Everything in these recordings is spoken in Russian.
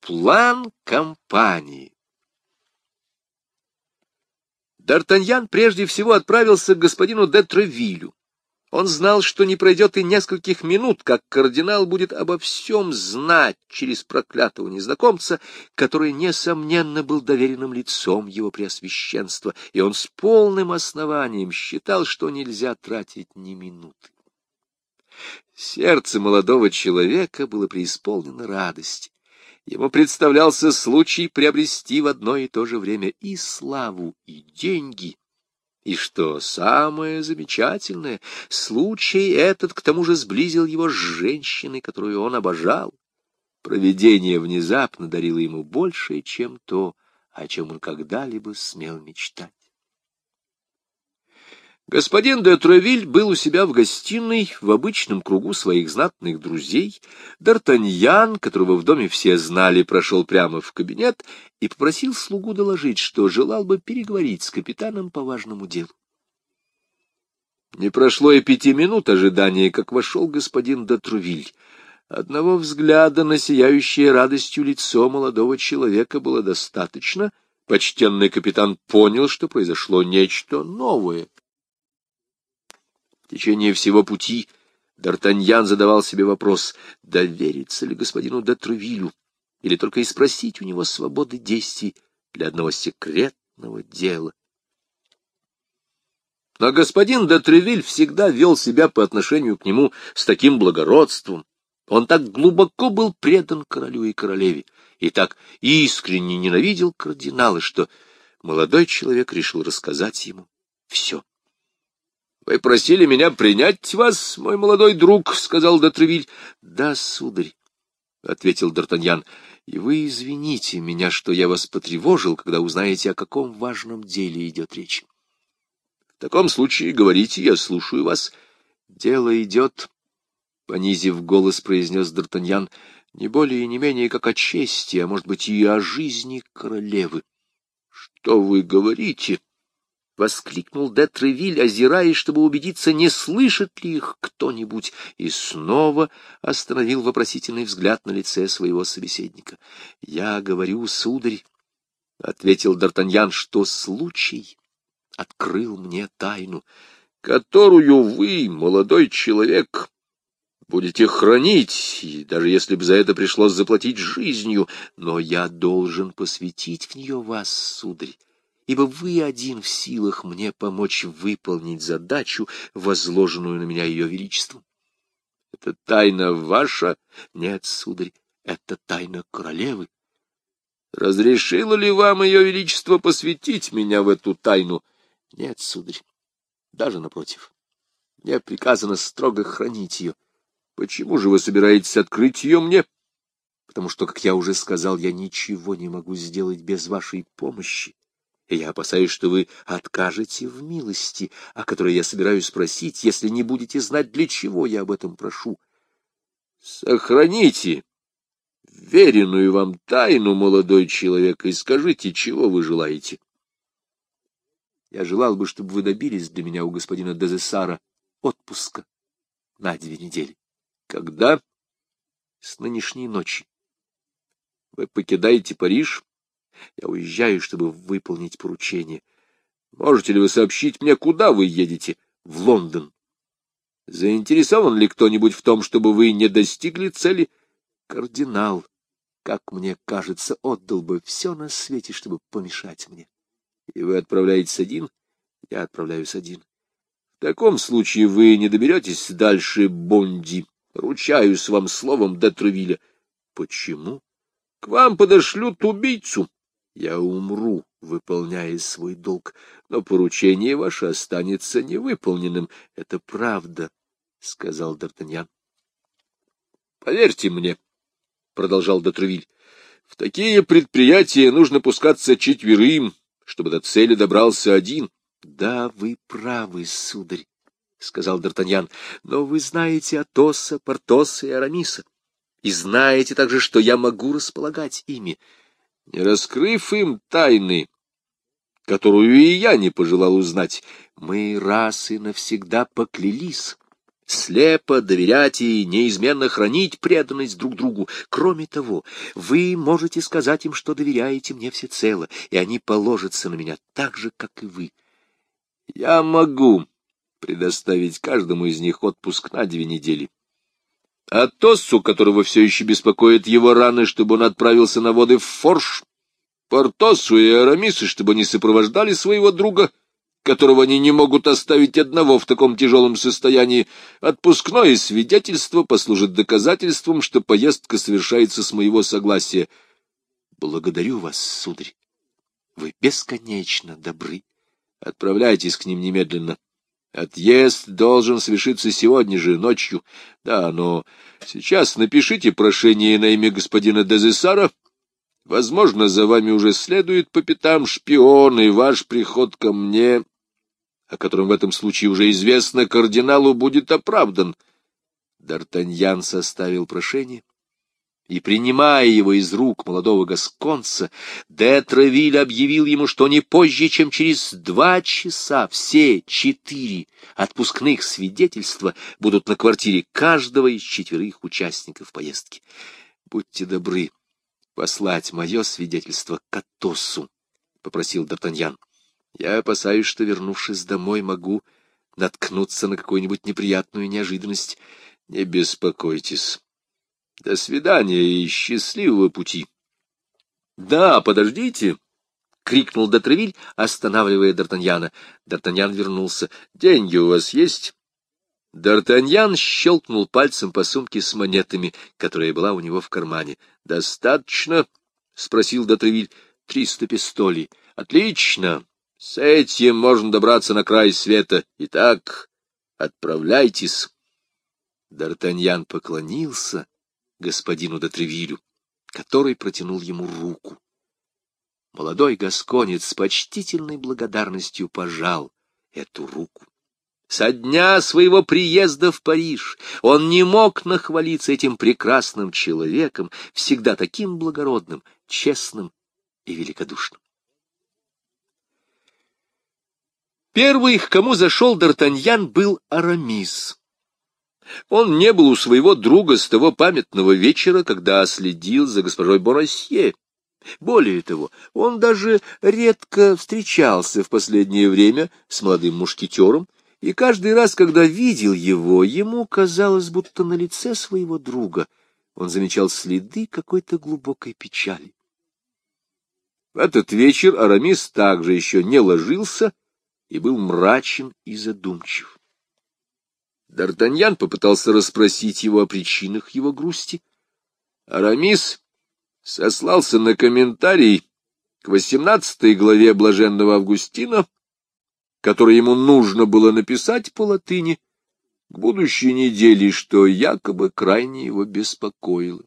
План кампании. Д'Артаньян прежде всего отправился к господину де Тревилю. Он знал, что не пройдет и нескольких минут, как кардинал будет обо всем знать через проклятого незнакомца, который, несомненно, был доверенным лицом его преосвященства, и он с полным основанием считал, что нельзя тратить ни минуты. Сердце молодого человека было преисполнено радости. Ему представлялся случай приобрести в одно и то же время и славу, и деньги. И что самое замечательное, случай этот к тому же сблизил его с женщиной, которую он обожал. Провидение внезапно дарило ему большее, чем то, о чем он когда-либо смел мечтать. Господин де Тревиль был у себя в гостиной в обычном кругу своих знатных друзей. Д'Артаньян, которого в доме все знали, прошел прямо в кабинет и попросил слугу доложить, что желал бы переговорить с капитаном по важному делу. Не прошло и 5 минут ожидания, как вошел господин де Тревиль. Одного взгляда на сияющее радостью лицо молодого человека было достаточно. Почтенный капитан понял, что произошло нечто новое. В течение всего пути Д'Артаньян задавал себе вопрос, довериться ли господину де Тревилю, или только и спросить у него свободы действий для одного секретного дела. Но господин де Тревиль всегда вел себя по отношению к нему с таким благородством. Он так глубоко был предан королю и королеве, и так искренне ненавидел кардинала, что молодой человек решил рассказать ему все. — Вы просили меня принять вас, мой молодой друг, — сказал де Тревиль. — Да, сударь, — ответил Д'Артаньян, — и вы извините меня, что я вас потревожил, когда узнаете, о каком важном деле идет речь. — В таком случае говорите, я слушаю вас. — Дело идет, — понизив голос, произнес Д'Артаньян, — не более и не менее, как о чести, а может быть и о жизни королевы. — Что вы говорите? — воскликнул де Тревиль, озираясь, чтобы убедиться, не слышит ли их кто-нибудь, и снова остановил вопросительный взгляд на лице своего собеседника. — Я говорю, сударь, — ответил Д'Артаньян, — что случай открыл мне тайну, которую вы, молодой человек, будете хранить, и даже если бы за это пришлось заплатить жизнью, но я должен посвятить в нее вас, сударь, ибо вы один в силах мне помочь выполнить задачу, возложенную на меня ее величеством. Это тайна ваша? Нет, сударь, это тайна королевы. Разрешило ли вам ее величество посвятить меня в эту тайну? Нет, сударь, даже напротив. Мне приказано строго хранить ее. Почему же вы собираетесь открыть ее мне? Потому что, как я уже сказал, я ничего не могу сделать без вашей помощи. И я опасаюсь, что вы откажете в милости, о которой я собираюсь просить, если не будете знать, для чего я об этом прошу. Сохраните веренную вам тайну, молодой человек, и скажите, чего вы желаете. Я желал бы, чтобы вы добились для меня у господина Дезессара отпуска на 2 недели. Когда? С нынешней ночи. Вы покидаете Париж? Я уезжаю, чтобы выполнить поручение. Можете ли вы сообщить мне, куда вы едете? В Лондон. Заинтересован ли кто-нибудь в том, чтобы вы не достигли цели? Кардинал, как мне кажется, отдал бы все на свете, чтобы помешать мне. И вы отправляетесь один? Я отправляюсь один. В таком случае вы не доберетесь дальше Бонди. Ручаюсь вам словом де Тревиля. Почему? К вам подошлют убийцу. Я умру, выполняя свой долг, но поручение ваше останется невыполненным. — Это правда, — сказал Д'Артаньян. — Поверьте мне, — продолжал де Тревиль, — в такие предприятия нужно пускаться 4, чтобы до цели добрался 1. — Да, вы правы, сударь, — сказал Д'Артаньян, — но вы знаете Атоса, Портоса и Арамиса, и знаете также, что я могу располагать ими. Не раскрыв им тайны, которую и я не пожелал узнать, мы раз и навсегда поклялись, слепо доверять и неизменно хранить преданность друг другу. Кроме того, вы можете сказать им, что доверяете мне всецело, и они положатся на меня так же, как и вы. Я могу предоставить каждому из них отпуск на 2 недели. А Тоссу, которого все еще беспокоит его раны, чтобы он отправился на воды в Форш, Портосу и Арамису, чтобы они сопровождали своего друга, которого они не могут оставить одного в таком тяжелом состоянии, отпускное свидетельство послужит доказательством, что поездка совершается с моего согласия. Благодарю вас, сударь. Вы бесконечно добры. Отправляйтесь к ним немедленно. Отъезд должен совершиться сегодня же, ночью. Да, но сейчас напишите прошение на имя господина Дезессара. Возможно, за вами уже следует по пятам шпион, и ваш приход ко мне, о котором в этом случае уже известно, кардиналу будет оправдан. Д'Артаньян составил прошение, и, принимая его из рук молодого гасконца, де Травиль объявил ему, что не позже, чем через 2 часа все 4 отпускных свидетельства будут на квартире каждого из 4 участников поездки. Будьте добры послать мое свидетельство к Атосу, — попросил Д'Артаньян. Я опасаюсь, что, вернувшись домой, могу наткнуться на какую-нибудь неприятную неожиданность. Не беспокойтесь. До свидания и счастливого пути. — Да, подождите! — крикнул де Травиль, останавливая Д'Артаньяна. Д'Артаньян вернулся. — Деньги у вас есть? Д'Артаньян щелкнул пальцем по сумке с монетами, которая была у него в кармане. — Достаточно? — спросил де Травиль. — 300 пистолей. — Отлично! С этим можно добраться на край света. Итак, отправляйтесь. Д'Артаньян поклонился господину де Тревилю, который протянул ему руку. Молодой гасконец с почтительной благодарностью пожал эту руку. Со дня своего приезда в Париж он не мог нахвалиться этим прекрасным человеком, всегда таким благородным, честным и великодушным. Первый, к кому зашел Д'Артаньян, был Арамис. Он не был у своего друга с того памятного вечера, когда следил за госпожой Бонасье. Более того, он даже редко встречался в последнее время с молодым мушкетером, и каждый раз, когда видел его, ему казалось, будто на лице своего друга он замечал следы какой-то глубокой печали. В этот вечер Арамис также еще не ложился и был мрачен и задумчив. Д'Артаньян попытался расспросить его о причинах его грусти. Арамис сослался на комментарий к 18 главе Блаженного Августина, который ему нужно было написать по латыни к будущей неделе, что якобы крайне его беспокоило.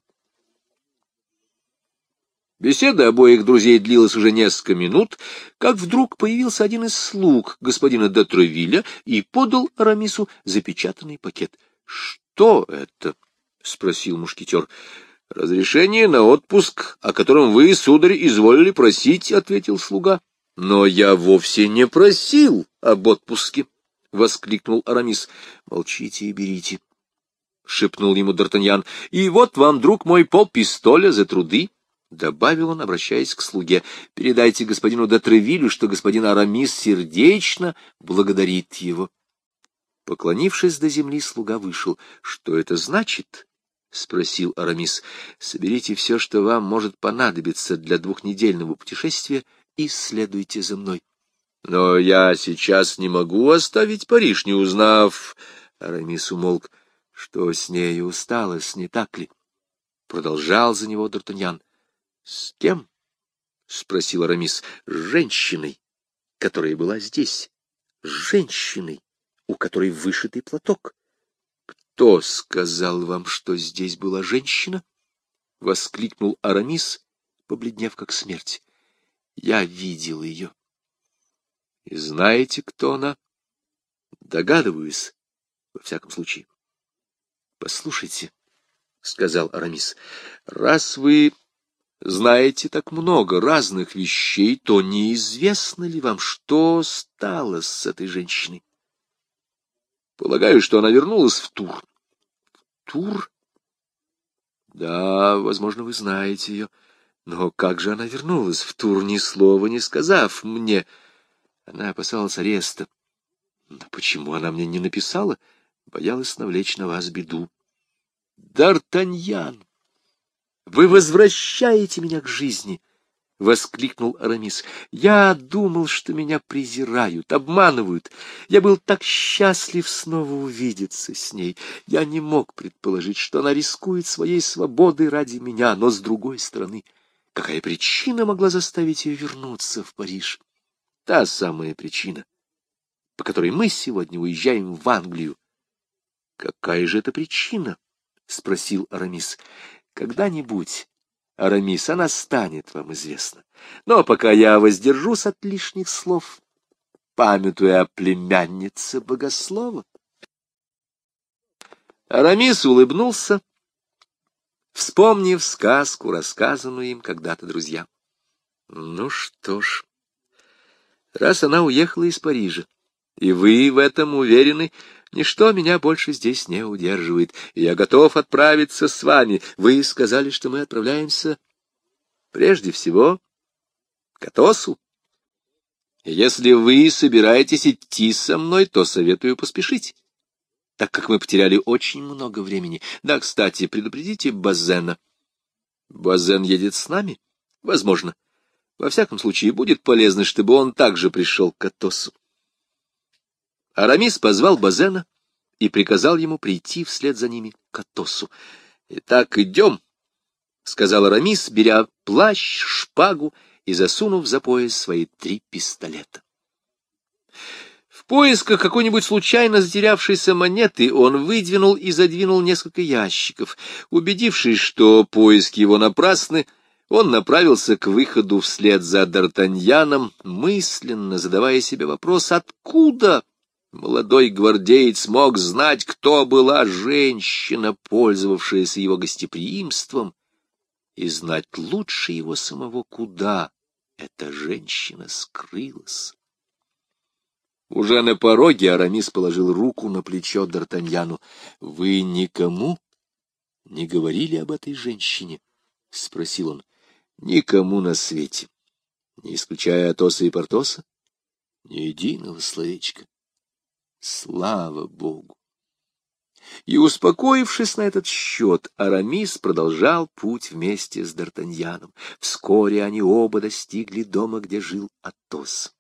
Беседа обоих друзей длилась уже несколько минут, как вдруг появился один из слуг господина де Травиля и подал Арамису запечатанный пакет. — Что это? — спросил мушкетер. — Разрешение на отпуск, о котором вы, сударь, изволили просить, — ответил слуга. — Но я вовсе не просил об отпуске, — воскликнул Арамис. — Молчите и берите, — шепнул ему Д'Артаньян. — И вот вам, друг мой, полпистоля за труды. — добавил он, обращаясь к слуге. — Передайте господину де Травилю, что господин Арамис сердечно благодарит его. Поклонившись до земли, слуга вышел. — Что это значит? — спросил Арамис. — Соберите все, что вам может понадобиться для 2-недельного путешествия, и следуйте за мной. — Но я сейчас не могу оставить Париж, не узнав... Арамис умолк. — Что с нею усталось, не так ли? Продолжал за него Д'Артаньян. — С кем? — спросил Арамис. — С женщиной, которая была здесь. С женщиной, у которой вышитый платок. — Кто сказал вам, что здесь была женщина? — воскликнул Арамис, побледнев как смерть. — Я видел ее. — И знаете, кто она? — Догадываюсь, во всяком случае. — Послушайте, — сказал Арамис, — раз вы знаете так много разных вещей, то неизвестно ли вам, что стало с этой женщиной? Полагаю, что она вернулась в Тур. Тур? Да, возможно, вы знаете ее. Но как же она вернулась в Тур, ни слова не сказав мне? Она опасалась ареста. Но почему она мне не написала? Боялась навлечь на вас беду. Д'Артаньян, вы возвращаете меня к жизни! — воскликнул Арамис. — Я думал, что меня презирают, обманывают. Я был так счастлив снова увидеться с ней. Я не мог предположить, что она рискует своей свободой ради меня, но, с другой стороны, какая причина могла заставить ее вернуться в Париж? Та самая причина, по которой мы сегодня уезжаем в Англию. — Какая же это причина? — спросил Арамис. — Когда-нибудь, Арамис, она станет вам известна. Но пока я воздержусь от лишних слов, памятуя о племяннице богослова. Арамис улыбнулся, вспомнив сказку, рассказанную им когда-то друзьям. Ну что ж, раз она уехала из Парижа, и вы в этом уверены, ничто меня больше здесь не удерживает, и я готов отправиться с вами. Вы сказали, что мы отправляемся прежде всего к Атосу. И если вы собираетесь идти со мной, то советую поспешить, так как мы потеряли очень много времени. Да, кстати, предупредите Базена. Базен едет с нами? Возможно. Во всяком случае, будет полезно, чтобы он также пришел к Атосу. Арамис позвал Базена и приказал ему прийти вслед за ними к Атосу. — Итак, идем, — сказал Арамис, беря плащ, шпагу и засунув за пояс свои 3 пистолета. В поисках какой-нибудь случайно затерявшейся монеты он выдвинул и задвинул несколько ящиков. Убедившись, что поиски его напрасны, он направился к выходу вслед за Д'Артаньяном, мысленно задавая себе вопрос, откуда молодой гвардеец мог знать, кто была женщина, пользовавшаяся его гостеприимством, и знать лучше его самого, куда эта женщина скрылась. Уже на пороге Арамис положил руку на плечо Д'Артаньяну. — Вы никому не говорили об этой женщине? — спросил он. — Никому на свете, не исключая Атоса и Портоса, ни единого словечка. Слава Богу! И, успокоившись на этот счет, Арамис продолжал путь вместе с Д'Артаньяном. Вскоре они оба достигли дома, где жил Атос.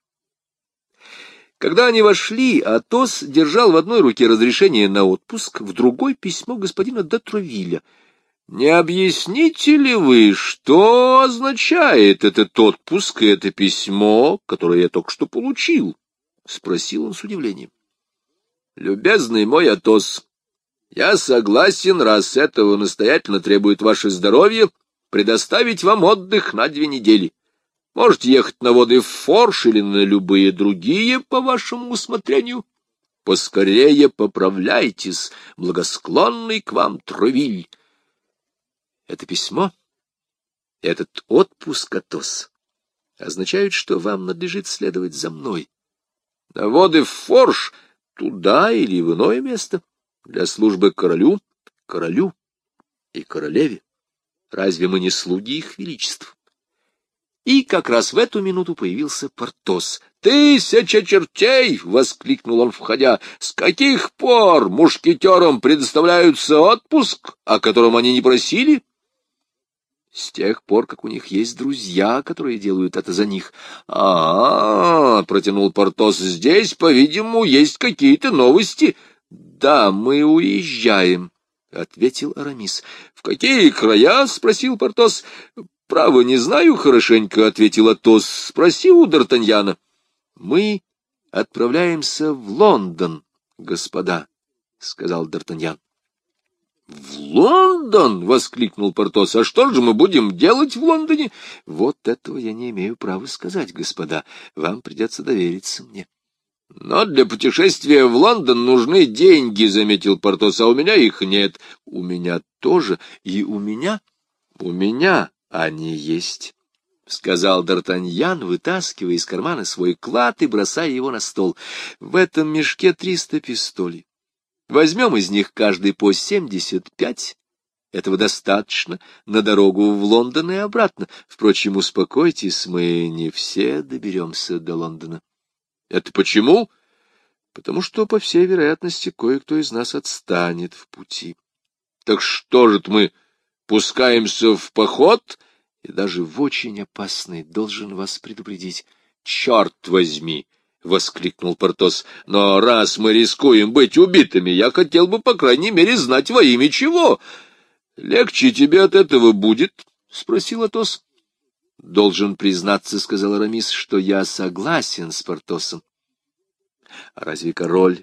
Когда они вошли, Атос держал в одной руке разрешение на отпуск, в другой — письмо господина де Тровиля. — Не объясните ли вы, что означает этот отпуск и это письмо, которое я только что получил? — спросил он с удивлением. — Любезный мой Атос, я согласен, раз этого настоятельно требует ваше здоровье, предоставить вам отдых на 2 недели. Можете ехать на воды в Форш или на любые другие по вашему усмотрению. Поскорее поправляйтесь, благосклонный к вам Тровиль. Это письмо, этот отпуск, Атос, означают, что вам надлежит следовать за мной. На воды в Форш, туда или в иное место, для службы королю и королеве. Разве мы не слуги их величеств? И как раз в эту минуту появился Портос. «Тысяча чертей!» — воскликнул он, входя. «С каких пор мушкетерам предоставляется отпуск, о котором они не просили?» «С тех пор, как у них есть друзья, которые делают это за них». Протянул Портос, — «здесь, по-видимому, есть какие-то новости». «Да, мы уезжаем», — ответил Арамис. «В какие края?» — спросил Портос. «Право, не знаю хорошенько», — ответил Атос. «Спроси у Д'Артаньяна». «Мы отправляемся в Лондон, господа», — сказал Д'Артаньян. «В Лондон!» — воскликнул Портос. «А что же мы будем делать в Лондоне?» «Вот этого я не имею права сказать, господа. Вам придется довериться мне». «Но для путешествия в Лондон нужны деньги», — заметил Портос, — «а у меня их нет». «У меня тоже, и у меня они есть», — сказал Д'Артаньян, вытаскивая из кармана свой клад и бросая его на стол. «В этом мешке 300 пистолей. Возьмем из них каждый по 75. Этого достаточно на дорогу в Лондон и обратно. Впрочем, успокойтесь, мы не все доберемся до Лондона. Это почему? Потому что, по всей вероятности, кое-кто из нас отстанет в пути. Так что же мы пускаемся в поход? И даже в очень опасный, должен вас предупредить. Черт возьми! — воскликнул Портос. — Но раз мы рискуем быть убитыми, я хотел бы, по крайней мере, знать во имя чего. — Легче тебе от этого будет? — спросил Атос. — Должен признаться, — сказал Арамис, — что я согласен с Портосом. — А разве король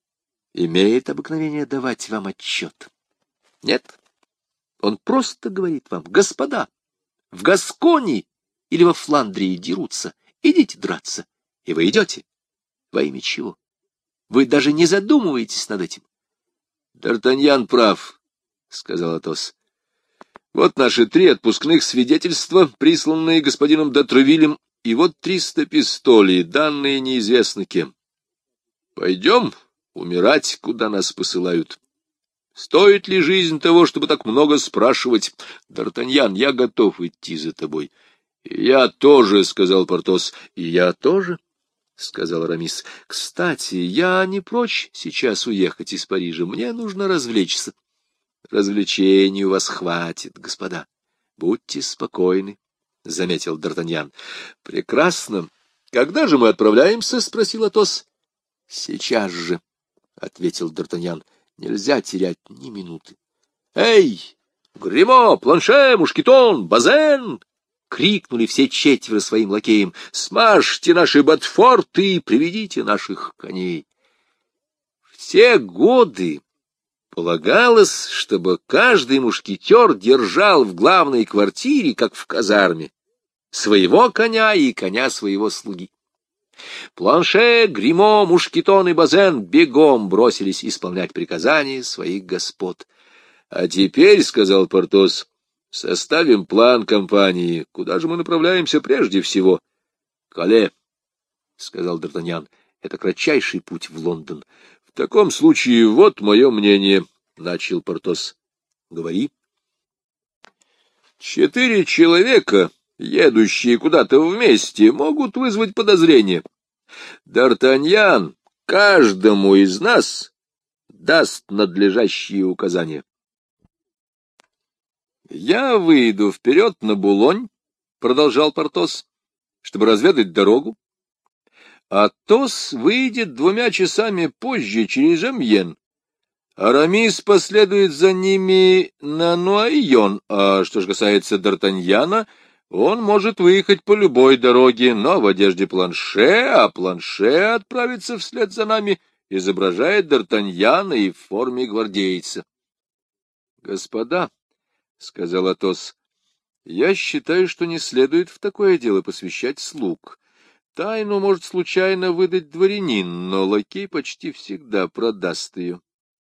имеет обыкновение давать вам отчет? Нет. Он просто говорит вам: господа, в Гасконии или во Фландрии дерутся, идите драться. И вы идете. Во имя чего? Вы даже не задумываетесь над этим. — Д'Артаньян прав, — сказал Атос. — Вот наши 3 отпускных свидетельства, присланные господином де Тревилем, и вот 300 пистолей, данные неизвестно кем. Пойдем умирать, куда нас посылают. Стоит ли жизнь того, чтобы так много спрашивать? Д'Артаньян, я готов идти за тобой. — И я тоже, — сказал Портос. — И я тоже, — сказал Арамис. — Кстати, я не прочь сейчас уехать из Парижа. Мне нужно развлечься. — Развлечений у вас хватит, господа. Будьте спокойны, — заметил Д'Артаньян. — Прекрасно. Когда же мы отправляемся? — спросил Атос. — Сейчас же, — ответил Д'Артаньян. — Нельзя терять ни минуты. — Эй, Гримо, Планше, Мушкетон, Базен! — крикнули все 4 своим лакеям. — Смажьте наши ботфорты и приведите наших коней. В те годы полагалось, чтобы каждый мушкетер держал в главной квартире, как в казарме, своего коня и коня своего слуги. Планше, Гримо, Мушкетон и Базен бегом бросились исполнять приказания своих господ. — А теперь, — сказал Портос, — составим план кампании. Куда же мы направляемся прежде всего? — Кале, — сказал Д'Артаньян, — это кратчайший путь в Лондон. — В таком случае вот мое мнение, — начал Портос. — Говори. — 4 человека, едущие куда-то вместе, могут вызвать подозрение. Д'Артаньян каждому из нас даст надлежащие указания. «Я выйду вперед на Булонь», — продолжал Портос, — «чтобы разведать дорогу. Атос выйдет 2 часами позже через Амьен. Арамис последует за ними на Нуайон, а что же касается Д'Артаньяна, он может выехать по любой дороге, но в одежде Планше, а Планше отправится вслед за нами, изображая Д'Артаньяна и в форме гвардейца». «Господа», — сказал Атос, — «я считаю, что не следует в такое дело посвящать слуг. Тайну может случайно выдать дворянин, но лакей почти всегда продаст ее».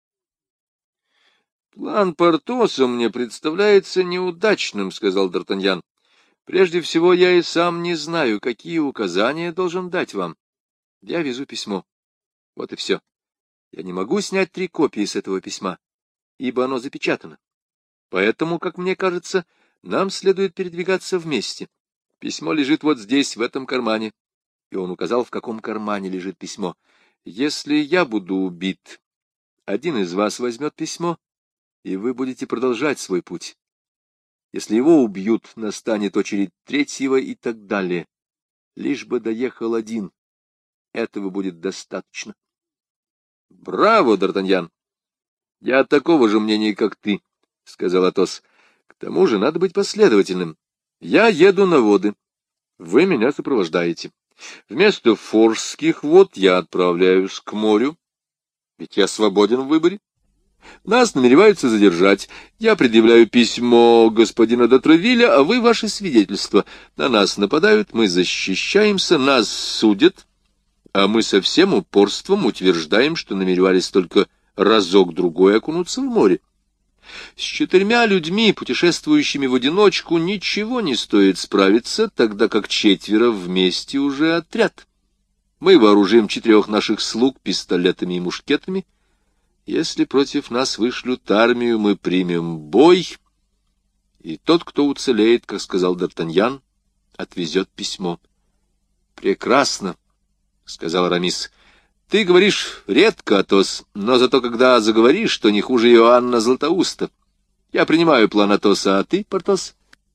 «План Портоса мне представляется неудачным», — сказал Д'Артаньян. «Прежде всего, я и сам не знаю, какие указания должен дать вам. Я везу письмо. Вот и все. Я не могу снять 3 копии с этого письма, ибо оно запечатано. Поэтому, как мне кажется, нам следует передвигаться вместе. Письмо лежит вот здесь, в этом кармане». И он указал, в каком кармане лежит письмо. «Если я буду убит, один из вас возьмет письмо, и вы будете продолжать свой путь. Если его убьют, настанет очередь 3-го и так далее. Лишь бы доехал один. Этого будет достаточно». «Браво, Д'Артаньян! Я такого же мнения, как ты», — сказал Атос. «К тому же надо быть последовательным. Я еду на воды. Вы меня сопровождаете. Вместо Форжских вод я отправляюсь к морю, ведь я свободен в выборе. Нас намереваются задержать. Я предъявляю письмо господина де Тревиля, а вы ваше свидетельство. На нас нападают, мы защищаемся, нас судят, а мы со всем упорством утверждаем, что намеревались только разок-другой окунуться в море. С 4 людьми, путешествующими в одиночку, ничего не стоит справиться, тогда как 4 вместе уже отряд. Мы вооружим 4 наших слуг пистолетами и мушкетами. Если против нас вышлют армию, мы примем бой, и тот, кто уцелеет, как сказал Д'Артаньян, отвезет письмо. — Прекрасно, — сказал Арамис. — Ты говоришь редко, Атос, но зато когда заговоришь, то не хуже Иоанна Златоуста. Я принимаю план Атоса, а ты, Портос?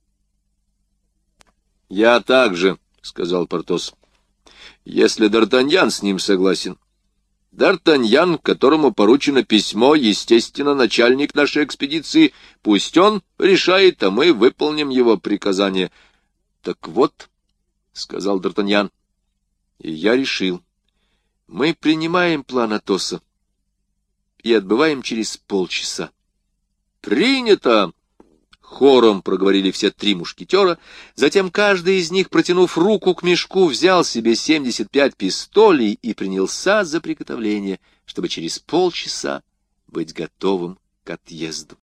— Я также, — сказал Портос, — если Д'Артаньян с ним согласен. Д'Артаньян, которому поручено письмо, естественно, начальник нашей экспедиции, пусть он решает, а мы выполним его приказание. — Так вот, — сказал Д'Артаньян, — и я решил. Мы принимаем план Атоса и отбываем через полчаса. — Принято! — хором проговорили все три мушкетера. Затем каждый из них, протянув руку к мешку, взял себе 75 пистолей и принялся за приготовление, чтобы через полчаса быть готовым к отъезду.